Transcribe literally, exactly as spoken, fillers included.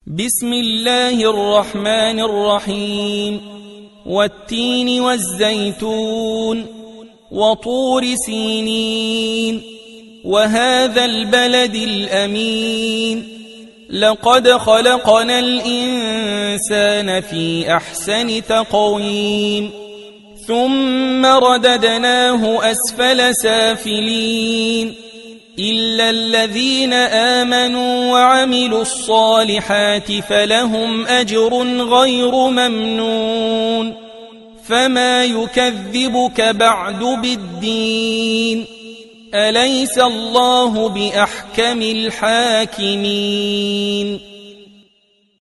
بسم الله الرحمن الرحيم والتين والزيتون وطور سينين وهذا البلد الأمين لقد خلقنا الإنسان في أحسن تقويم ثم رددناه أسفل سافلين إلا الذين آمنوا وعملوا الصالحات فلهم أجر غير ممنون فما يكذبك بعد بالدين أليس الله بأحكم الحاكمين